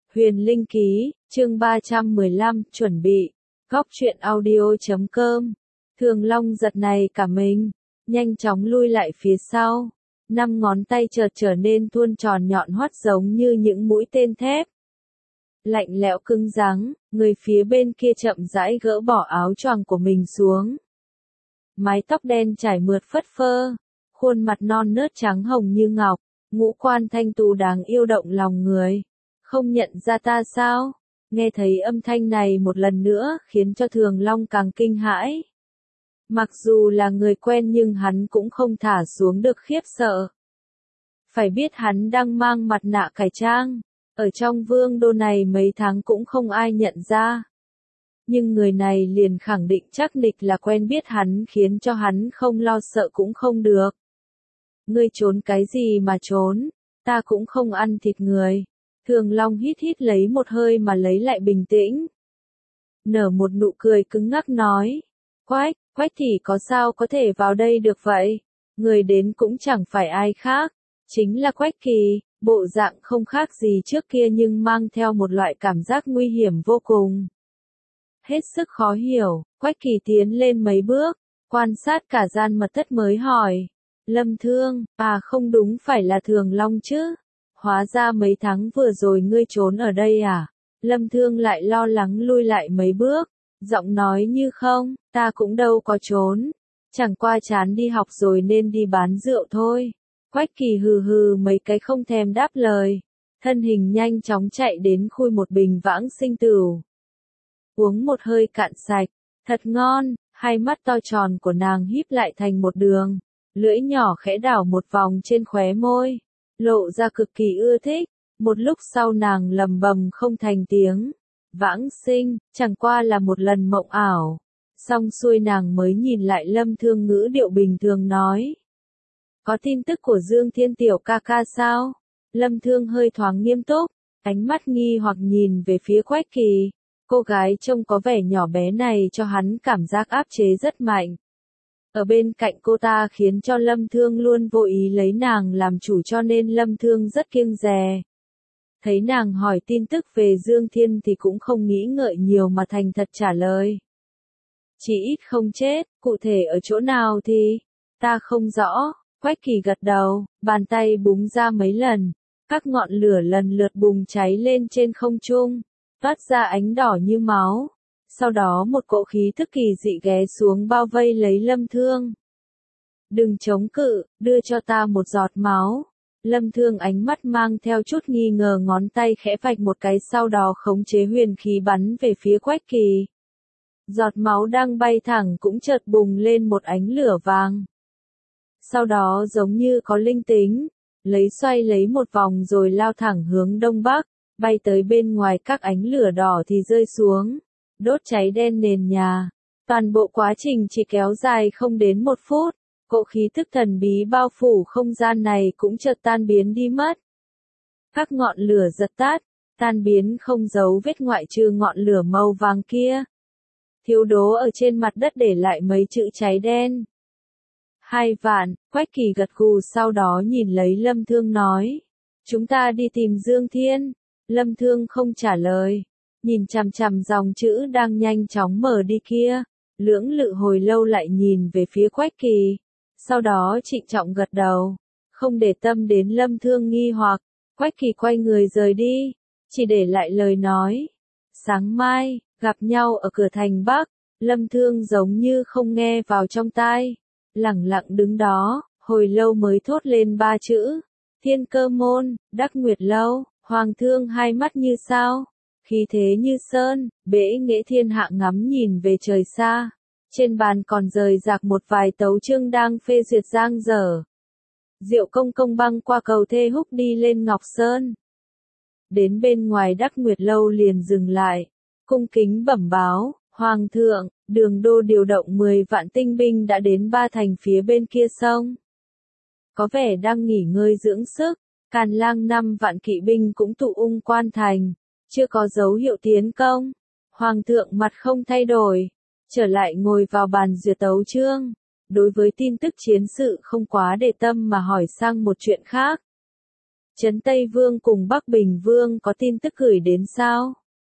Huyền Linh Ký, chương 315, chuẩn bị. Góc truyện audio.com. Thường Long giật này cả mình, nhanh chóng lui lại phía sau. 5 ngón tay chợt trở nên thuôn tròn nhọn hoắt giống như những mũi tên thép. Lạnh lẽo cứng rắn, người phía bên kia chậm rãi gỡ bỏ áo choàng của mình xuống. Mái tóc đen trải mượt phất phơ, khuôn mặt non nớt trắng hồng như ngọc, ngũ quan thanh tú đáng yêu động lòng người. Không nhận ra ta sao? Nghe thấy âm thanh này một lần nữa khiến cho Thường Long càng kinh hãi. Mặc dù là người quen nhưng hắn cũng không thả xuống được khiếp sợ. Phải biết hắn đang mang mặt nạ cải trang, ở trong vương đô này mấy tháng cũng không ai nhận ra. Nhưng người này liền khẳng định chắc nịch là quen biết hắn khiến cho hắn không lo sợ cũng không được. Ngươi trốn cái gì mà trốn, ta cũng không ăn thịt người. Thường Long hít hít lấy một hơi mà lấy lại bình tĩnh. Nở một nụ cười cứng ngắc nói. Quách thì có sao có thể vào đây được vậy? Người đến cũng chẳng phải ai khác, chính là Quách Kỳ, bộ dạng không khác gì trước kia nhưng mang theo một loại cảm giác nguy hiểm vô cùng. Hết sức khó hiểu, Quách Kỳ tiến lên mấy bước, quan sát cả gian mật thất mới hỏi. Lâm Thương, không đúng phải là Thường Long chứ? Hóa ra mấy tháng vừa rồi ngươi trốn ở đây à? Lâm Thương lại lo lắng lui lại mấy bước, giọng nói như không, ta cũng đâu có trốn. Chẳng qua chán đi học rồi nên đi bán rượu thôi. Quách Kỳ hừ hừ mấy cái không thèm đáp lời. Thân hình nhanh chóng chạy đến khui một bình vãng sinh tửu. Uống một hơi cạn sạch, thật ngon, hai mắt to tròn của nàng híp lại thành một đường. Lưỡi nhỏ khẽ đảo một vòng trên khóe môi, lộ ra cực kỳ ưa thích. Một lúc sau nàng lầm bầm không thành tiếng. Vãng sinh, chẳng qua là một lần mộng ảo. Xong xuôi nàng mới nhìn lại Lâm Thương ngữ điệu bình thường nói. Có tin tức của Dương Thiên tiểu ca ca sao? Lâm Thương hơi thoáng nghiêm túc, ánh mắt nghi hoặc nhìn về phía Quách Kỳ. Cô gái trông có vẻ nhỏ bé này cho hắn cảm giác áp chế rất mạnh. Ở bên cạnh cô ta khiến cho Lâm Thương luôn vô ý lấy nàng làm chủ cho nên Lâm Thương rất kiêng dè. Thấy nàng hỏi tin tức về Dương Thiên thì cũng không nghĩ ngợi nhiều mà thành thật trả lời. Chỉ ít không chết, cụ thể ở chỗ nào thì, ta không rõ. Quách Kỳ gật đầu, bàn tay búng ra mấy lần, các ngọn lửa lần lượt bùng cháy lên trên không trung, toát ra ánh đỏ như máu. Sau đó một cỗ khí thức kỳ dị ghé xuống bao vây lấy Lâm Thương. Đừng chống cự, đưa cho ta một giọt máu. Lâm Thương ánh mắt mang theo chút nghi ngờ ngón tay khẽ vạch một cái sau đó khống chế huyền khí bắn về phía Quách Kỳ. Giọt máu đang bay thẳng cũng chợt bùng lên một ánh lửa vàng. Sau đó giống như có linh tính, xoay lấy một vòng rồi lao thẳng hướng đông bắc, bay tới bên ngoài các ánh lửa đỏ thì rơi xuống, đốt cháy đen nền nhà. Toàn bộ quá trình chỉ kéo dài không đến 1 phút, cỗ khí thức thần bí bao phủ không gian này cũng chợt tan biến đi mất. Các ngọn lửa dập tắt, tan biến không dấu vết ngoại trừ ngọn lửa màu vàng kia. Thiếu đố ở trên mặt đất để lại mấy chữ cháy đen. 2 vạn, Quách Kỳ gật gù sau đó nhìn lấy Lâm Thương nói. Chúng ta đi tìm Dương Thiên. Lâm Thương không trả lời. Nhìn chằm chằm dòng chữ đang nhanh chóng mở đi kia. Lưỡng lự hồi lâu lại nhìn về phía Quách Kỳ. Sau đó trịnh trọng gật đầu. Không để tâm đến Lâm Thương nghi hoặc. Quách Kỳ quay người rời đi. Chỉ để lại lời nói. Sáng mai, gặp nhau ở cửa thành Bắc. Lâm Thương giống như không nghe vào trong tai. Lẳng lặng đứng đó, hồi lâu mới thốt lên 3 chữ. Thiên Cơ Môn, Đắc Nguyệt Lâu. Hoàng Thương hai mắt như sao, khí thế như sơn, bệ nghệ thiên hạ ngắm nhìn về trời xa. Trên bàn còn rời rạc một vài tấu chương đang phê duyệt giang dở. Diệu công công băng qua cầu Thê Húc đi lên Ngọc Sơn. Đến bên ngoài Đắc Nguyệt Lâu liền dừng lại, cung kính bẩm báo, Hoàng thượng, Đường đô điều động 10 vạn tinh binh đã đến 3 thành phía bên kia sông. Có vẻ đang nghỉ ngơi dưỡng sức. Càn Lang 5 vạn kỵ binh cũng tụ quan thành, chưa có dấu hiệu tiến công. Hoàng thượng mặt không thay đổi, trở lại ngồi vào bàn duyệt tấu chương. Đối với tin tức chiến sự không quá để tâm mà hỏi sang một chuyện khác. Trấn Tây Vương cùng Bắc Bình Vương có tin tức gửi đến sao?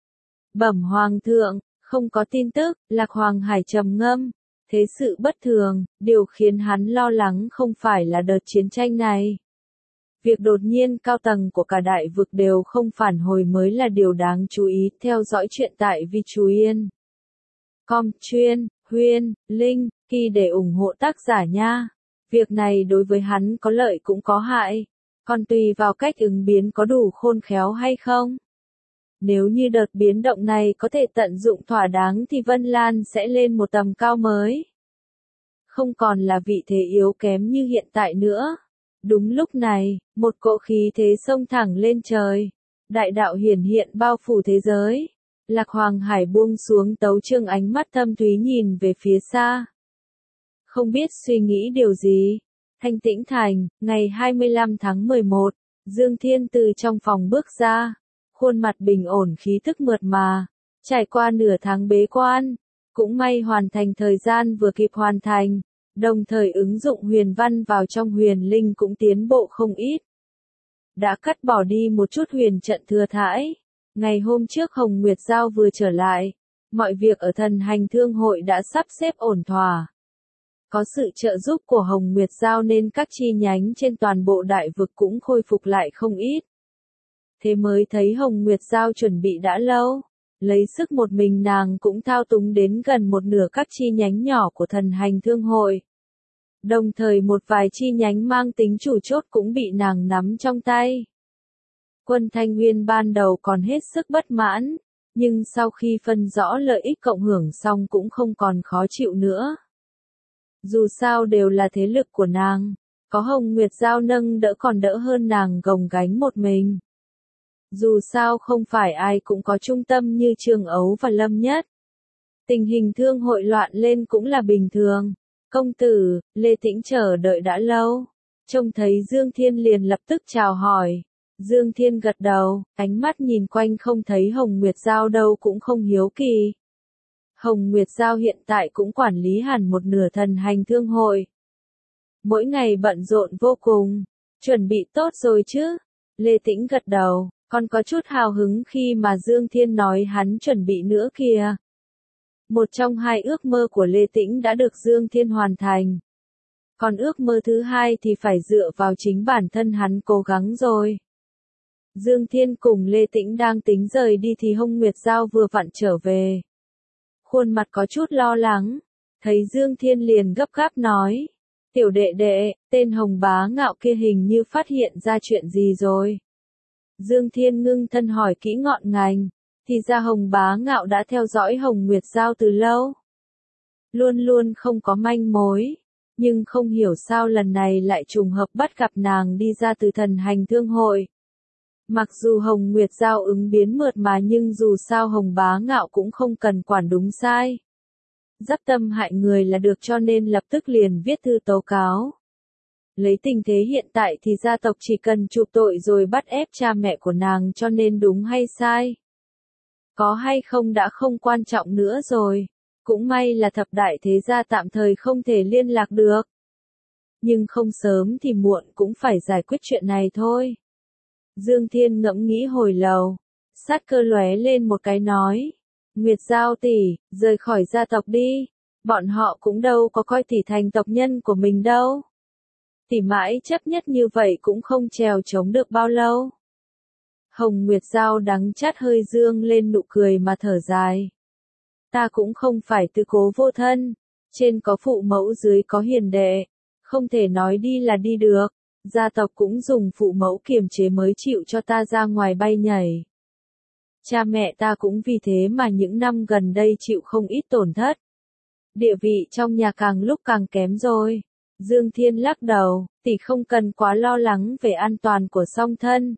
Bẩm Hoàng thượng, không có tin tức. Lạc Hoàng Hải trầm ngâm. Thế sự bất thường, điều khiến hắn lo lắng không phải là đợt chiến tranh này. Việc đột nhiên cao tầng của cả đại vực đều không phản hồi mới là điều đáng chú ý. Theo dõi chuyện tại Vi Chú Yên. Com, Chuyên, Huyên, Linh, Kỳ để ủng hộ tác giả nha. Việc này đối với hắn có lợi cũng có hại. Còn tùy vào cách ứng biến có đủ khôn khéo hay không. Nếu như đợt biến động này có thể tận dụng thỏa đáng thì Vân Lan sẽ lên một tầm cao mới. Không còn là vị thế yếu kém như hiện tại nữa. Đúng lúc này, một cỗ khí thế xông thẳng lên trời. Đại đạo hiển hiện bao phủ thế giới. Lạc Hoàng Hải buông xuống tấu chương, ánh mắt thâm thúy nhìn về phía xa. Không biết suy nghĩ điều gì. Thanh Tĩnh Thành, ngày 25 tháng 11, Dương Thiên từ trong phòng bước ra. Khuôn mặt bình ổn, khí thức mượt mà. Trải qua nửa tháng bế quan, cũng may hoàn thành thời gian vừa kịp hoàn thành. Đồng thời ứng dụng huyền văn vào trong huyền linh cũng tiến bộ không ít. Đã cắt bỏ đi một chút huyền trận thừa thãi. Ngày hôm trước Hồng Nguyệt Giao vừa trở lại. Mọi việc ở Thần Hành Thương hội đã sắp xếp ổn thỏa. Có sự trợ giúp của Hồng Nguyệt Giao nên các chi nhánh trên toàn bộ đại vực cũng khôi phục lại không ít. Thế mới thấy Hồng Nguyệt Giao chuẩn bị đã lâu. Lấy sức một mình nàng cũng thao túng đến gần một nửa các chi nhánh nhỏ của Thần Hành Thương hội. Đồng thời một vài chi nhánh mang tính chủ chốt cũng bị nàng nắm trong tay. Quân Thanh Nguyên ban đầu còn hết sức bất mãn, nhưng sau khi phân rõ lợi ích cộng hưởng xong cũng không còn khó chịu nữa. Dù sao đều là thế lực của nàng, có Hồng Nguyệt Giao nâng đỡ còn đỡ hơn nàng gồng gánh một mình. Dù sao không phải ai cũng có trung tâm như Trường Ấu và Lâm Nhất. Tình hình thương hội loạn lên cũng là bình thường. Công tử, Lê Tĩnh chờ đợi đã lâu. Trông thấy Dương Thiên liền lập tức chào hỏi. Dương Thiên gật đầu, ánh mắt nhìn quanh không thấy Hồng Nguyệt Giao đâu cũng không hiếu kỳ. Hồng Nguyệt Giao hiện tại cũng quản lý hẳn một nửa Thần Hành Thương hội. Mỗi ngày bận rộn vô cùng. Chuẩn bị tốt rồi chứ? Lê Tĩnh gật đầu, còn có chút hào hứng khi mà Dương Thiên nói hắn chuẩn bị nữa kìa. Một trong hai ước mơ của Lê Tĩnh đã được Dương Thiên hoàn thành. Còn ước mơ thứ hai thì phải dựa vào chính bản thân hắn cố gắng rồi. Dương Thiên cùng Lê Tĩnh đang tính rời đi thì Hồng Nguyệt Giao vừa vặn trở về. Khuôn mặt có chút lo lắng. Thấy Dương Thiên liền gấp gáp nói. Tiểu đệ đệ, tên Hồng Bá Ngạo kia hình như phát hiện ra chuyện gì rồi. Dương Thiên ngưng thân hỏi kỹ ngọn ngành. Thì ra Hồng Bá Ngạo đã theo dõi Hồng Nguyệt Giao từ lâu. Luôn luôn không có manh mối. Nhưng không hiểu sao lần này lại trùng hợp bắt gặp nàng đi ra từ Thần Hành Thương hội. Mặc dù Hồng Nguyệt Giao ứng biến mượt mà nhưng dù sao Hồng Bá Ngạo cũng không cần quản đúng sai. Dắp tâm hại người là được cho nên lập tức liền viết thư tố cáo. Lấy tình thế hiện tại thì gia tộc chỉ cần chụp tội rồi bắt ép cha mẹ của nàng cho nên đúng hay sai. Có hay không đã không quan trọng nữa rồi. Cũng may là thập đại thế gia tạm thời không thể liên lạc được. Nhưng không sớm thì muộn cũng phải giải quyết chuyện này thôi. Dương Thiên ngẫm nghĩ hồi lâu. Sát cơ lóe lên một cái nói. Nguyệt Giao tỷ, rời khỏi gia tộc đi. Bọn họ cũng đâu có coi tỷ thành tộc nhân của mình đâu. Tỷ mãi chấp nhất như vậy cũng không trèo chống được bao lâu. Hồng Nguyệt Giao đắng chát hơi dương lên nụ cười mà thở dài. Ta cũng không phải tư cố vô thân. Trên có phụ mẫu dưới có hiền đệ. Không thể nói đi là đi được. Gia tộc cũng dùng phụ mẫu kiềm chế mới chịu cho ta ra ngoài bay nhảy. Cha mẹ ta cũng vì thế mà những năm gần đây chịu không ít tổn thất. Địa vị trong nhà càng lúc càng kém rồi. Dương Thiên lắc đầu, tỷ không cần quá lo lắng về an toàn của song thân.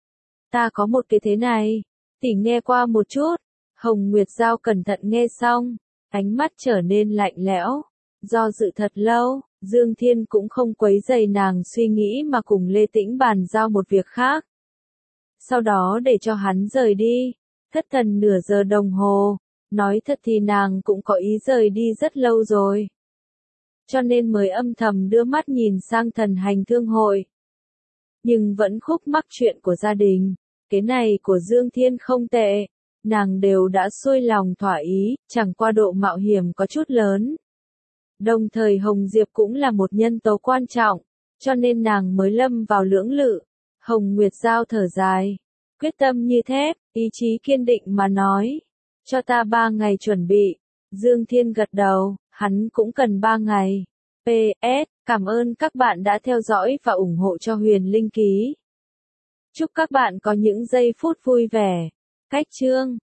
Ta có một cái thế này, tỷ nghe qua một chút. Hồng Nguyệt Giao cẩn thận nghe xong, ánh mắt trở nên lạnh lẽo. Do dự thật lâu, Dương Thiên cũng không quấy rầy nàng suy nghĩ mà cùng Lê Tĩnh bàn giao một việc khác. Sau đó để cho hắn rời đi, thất thần nửa giờ đồng hồ. Nói thật thì nàng cũng có ý rời đi rất lâu rồi. Cho nên mới âm thầm đưa mắt nhìn sang Thần Hành Thương hội. nhưng vẫn khúc mắc chuyện của gia đình. Cái này của Dương Thiên không tệ, nàng đều đã xuôi lòng thỏa ý, chẳng qua độ mạo hiểm có chút lớn. Đồng thời Hồng Diệp cũng là một nhân tố quan trọng, cho nên nàng mới lâm vào lưỡng lự. Hồng Nguyệt Giao thở dài, quyết tâm như thép, ý chí kiên định mà nói, cho ta 3 ngày chuẩn bị. Dương Thiên gật đầu, hắn cũng cần 3 ngày. PS, cảm ơn các bạn đã theo dõi và ủng hộ cho Huyền Linh Ký. Chúc các bạn có những giây phút vui vẻ. Cách chương